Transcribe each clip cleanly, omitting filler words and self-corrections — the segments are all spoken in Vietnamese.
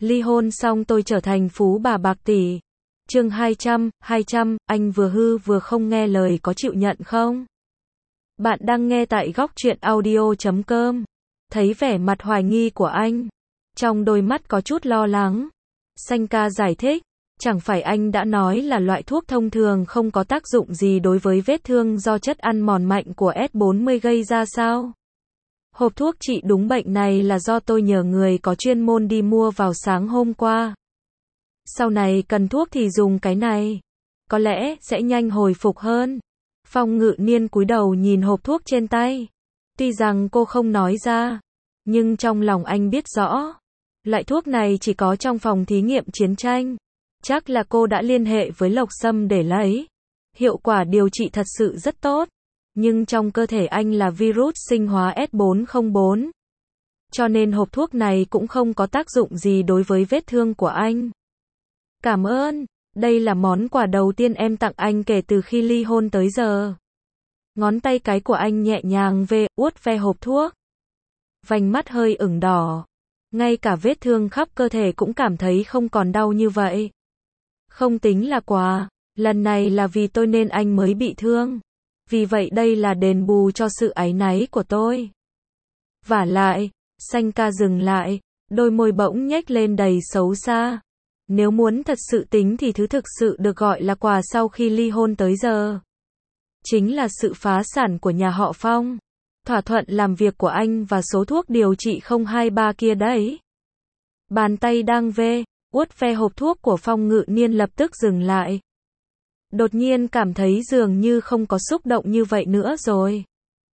Ly hôn xong tôi trở thành phú bà bạc tỷ. Chương 200, anh vừa hư vừa không nghe lời có chịu nhận không? Bạn đang nghe tại góc truyện audio.com. Thấy vẻ mặt hoài nghi của anh, trong đôi mắt có chút lo lắng. Sanka giải thích, chẳng phải anh đã nói là loại thuốc thông thường không có tác dụng gì đối với vết thương do chất ăn mòn mạnh của S40 gây ra sao? Hộp thuốc trị đúng bệnh này là do tôi nhờ người có chuyên môn đi mua vào sáng hôm qua. Sau này cần thuốc thì dùng cái này, có lẽ sẽ nhanh hồi phục hơn. Phong Ngự Niên cúi đầu nhìn hộp thuốc trên tay. Tuy rằng cô không nói ra, nhưng trong lòng anh biết rõ, loại thuốc này chỉ có trong phòng thí nghiệm chiến tranh. Chắc là cô đã liên hệ với Lộc Sâm để lấy. Hiệu quả điều trị thật sự rất tốt, nhưng trong cơ thể anh là virus sinh hóa S404. Cho nên hộp thuốc này cũng không có tác dụng gì đối với vết thương của anh. Cảm ơn, đây là món quà đầu tiên em tặng anh kể từ khi ly hôn tới giờ. Ngón tay cái của anh nhẹ nhàng uốt ve hộp thuốc. Vành mắt hơi ửng đỏ. Ngay cả vết thương khắp cơ thể cũng cảm thấy không còn đau như vậy. Không tính là quà, lần này là vì tôi nên anh mới bị thương. Vì vậy đây là đền bù cho sự áy náy của tôi. Vả lại, Sanka dừng lại, đôi môi bỗng nhếch lên đầy xấu xa. Nếu muốn thật sự tính thì thứ thực sự được gọi là quà sau khi ly hôn tới giờ chính là sự phá sản của nhà họ Phong. Thỏa thuận làm việc của anh và số thuốc điều trị 023 kia đấy. Bàn tay đang uốt ve hộp thuốc của Phong Ngự Niên lập tức dừng lại. Đột nhiên cảm thấy dường như không có xúc động như vậy nữa rồi.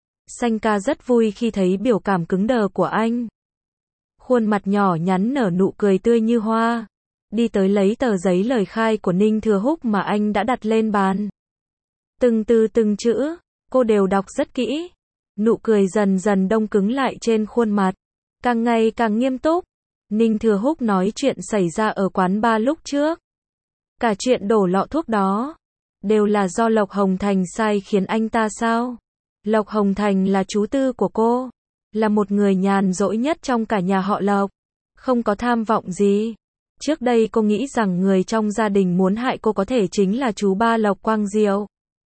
Sanka rất vui khi thấy biểu cảm cứng đờ của anh. Khuôn mặt nhỏ nhắn nở nụ cười tươi như hoa. Đi tới lấy tờ giấy lời khai của Ninh Thừa Húc mà anh đã đặt lên bàn. Từng từ từng chữ, cô đều đọc rất kỹ. Nụ cười dần dần đông cứng lại trên khuôn mặt. Càng ngày càng nghiêm túc. Ninh Thừa Húc nói chuyện xảy ra ở quán bar lúc trước. Cả chuyện đổ lọ thuốc đó đều là do Lộc Hồng Thành sai khiến anh ta sao? Lộc Hồng Thành là chú tư của cô, là một người nhàn rỗi nhất trong cả nhà họ Lộc, không có tham vọng gì. Trước đây cô nghĩ rằng người trong gia đình muốn hại cô có thể chính là chú ba Lộc Quang Diệu.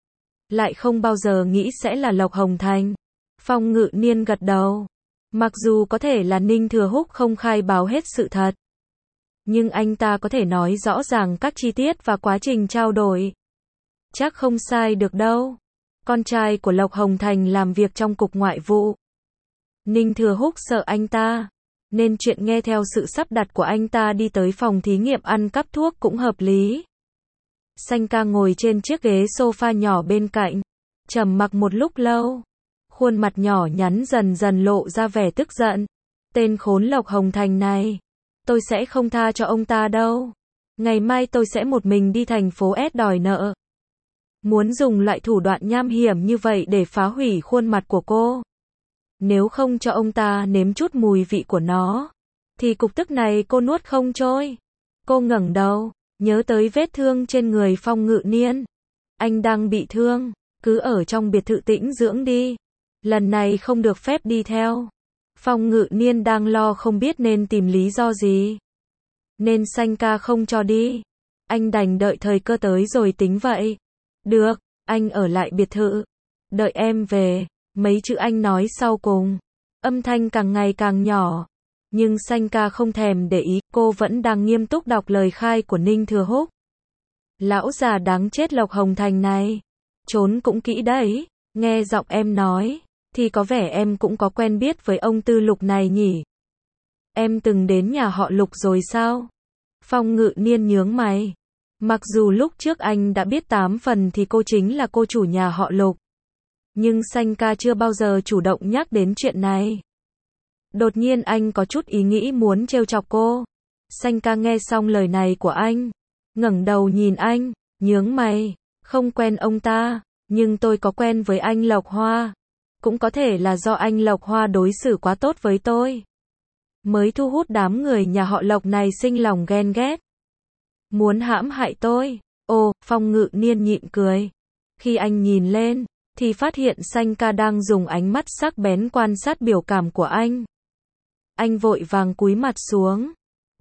Lại không bao giờ nghĩ sẽ là Lộc Hồng Thành. Phong Ngự Niên gật đầu. Mặc dù có thể là Ninh Thừa Húc không khai báo hết sự thật, nhưng anh ta có thể nói rõ ràng các chi tiết và quá trình trao đổi. Chắc không sai được đâu. Con trai của Lộc Hồng Thành làm việc trong cục ngoại vụ. Ninh Thừa Húc sợ anh ta, nên chuyện nghe theo sự sắp đặt của anh ta đi tới phòng thí nghiệm ăn cắp thuốc cũng hợp lý. Sanka ngồi trên chiếc ghế sofa nhỏ bên cạnh, trầm mặc một lúc lâu. Khuôn mặt nhỏ nhắn dần dần lộ ra vẻ tức giận. Tên khốn Lộc Hồng Thành này, tôi sẽ không tha cho ông ta đâu. Ngày mai tôi sẽ một mình đi thành phố S đòi nợ. Muốn dùng loại thủ đoạn nham hiểm như vậy để phá hủy khuôn mặt của cô. Nếu không cho ông ta nếm chút mùi vị của nó, thì cục tức này cô nuốt không trôi. Cô ngẩng đầu, nhớ tới vết thương trên người Phong Ngự Niên. Anh đang bị thương, cứ ở trong biệt thự tĩnh dưỡng đi. Lần này không được phép đi theo. Phong Ngự Niên đang lo không biết nên tìm lý do gì, nên Sanka không cho đi. Anh đành đợi thời cơ tới rồi tính vậy. Được, anh ở lại biệt thự, đợi em về. Mấy chữ anh nói sau cùng, âm thanh càng ngày càng nhỏ. Nhưng Sanka không thèm để ý, cô vẫn đang nghiêm túc đọc lời khai của Ninh Thừa Húc. Lão già đáng chết Lộc Hồng Thành này, trốn cũng kỹ đấy. Nghe giọng em nói, thì có vẻ em cũng có quen biết với ông Tư Lục này nhỉ? Em từng đến nhà họ Lục rồi sao? Phong Ngự Niên nhướng mày. Mặc dù lúc trước anh đã biết 8 phần thì cô chính là cô chủ nhà họ Lục, nhưng Sanka chưa bao giờ chủ động nhắc đến chuyện này. Đột nhiên anh có chút ý nghĩ muốn trêu chọc cô. Sanka nghe xong lời này của anh, ngẩng đầu nhìn anh, nhướng mày. Không quen ông ta, nhưng tôi có quen với anh Lộc Hoa. Cũng có thể là do anh Lộc Hoa đối xử quá tốt với tôi, mới thu hút đám người nhà họ Lộc này sinh lòng ghen ghét, muốn hãm hại tôi. Ồ, Phong Ngự Niên nhịn cười. Khi anh nhìn lên, thì phát hiện Sanka đang dùng ánh mắt sắc bén quan sát biểu cảm của anh. Anh vội vàng cúi mặt xuống.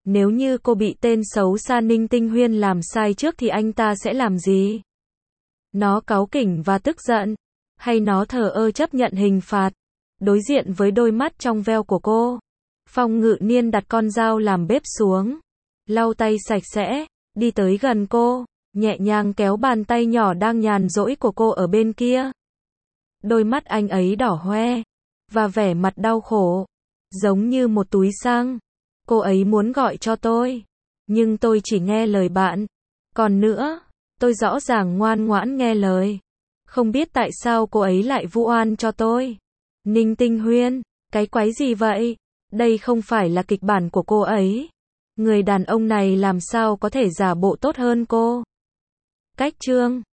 Nếu như cô bị tên xấu xa Ninh Tinh Huyên làm sai trước thì anh ta sẽ làm gì? Nó cáu kỉnh và tức giận, hay nó thờ ơ chấp nhận hình phạt? Đối diện với đôi mắt trong veo của cô, Phong Ngự Niên đặt con dao làm bếp xuống, lau tay sạch sẽ, đi tới gần cô, nhẹ nhàng kéo bàn tay nhỏ đang nhàn rỗi của cô ở bên kia. Đôi mắt anh ấy đỏ hoe, và vẻ mặt đau khổ, giống như một túi xăng. Cô ấy muốn gọi cho tôi, nhưng tôi chỉ nghe lời bạn. Còn nữa, tôi rõ ràng ngoan ngoãn nghe lời. Không biết tại sao cô ấy lại vu oan cho tôi. Ninh Tinh Huyên, cái quái gì vậy? Đây không phải là kịch bản của cô ấy. Người đàn ông này làm sao có thể giả bộ tốt hơn cô? Cách chương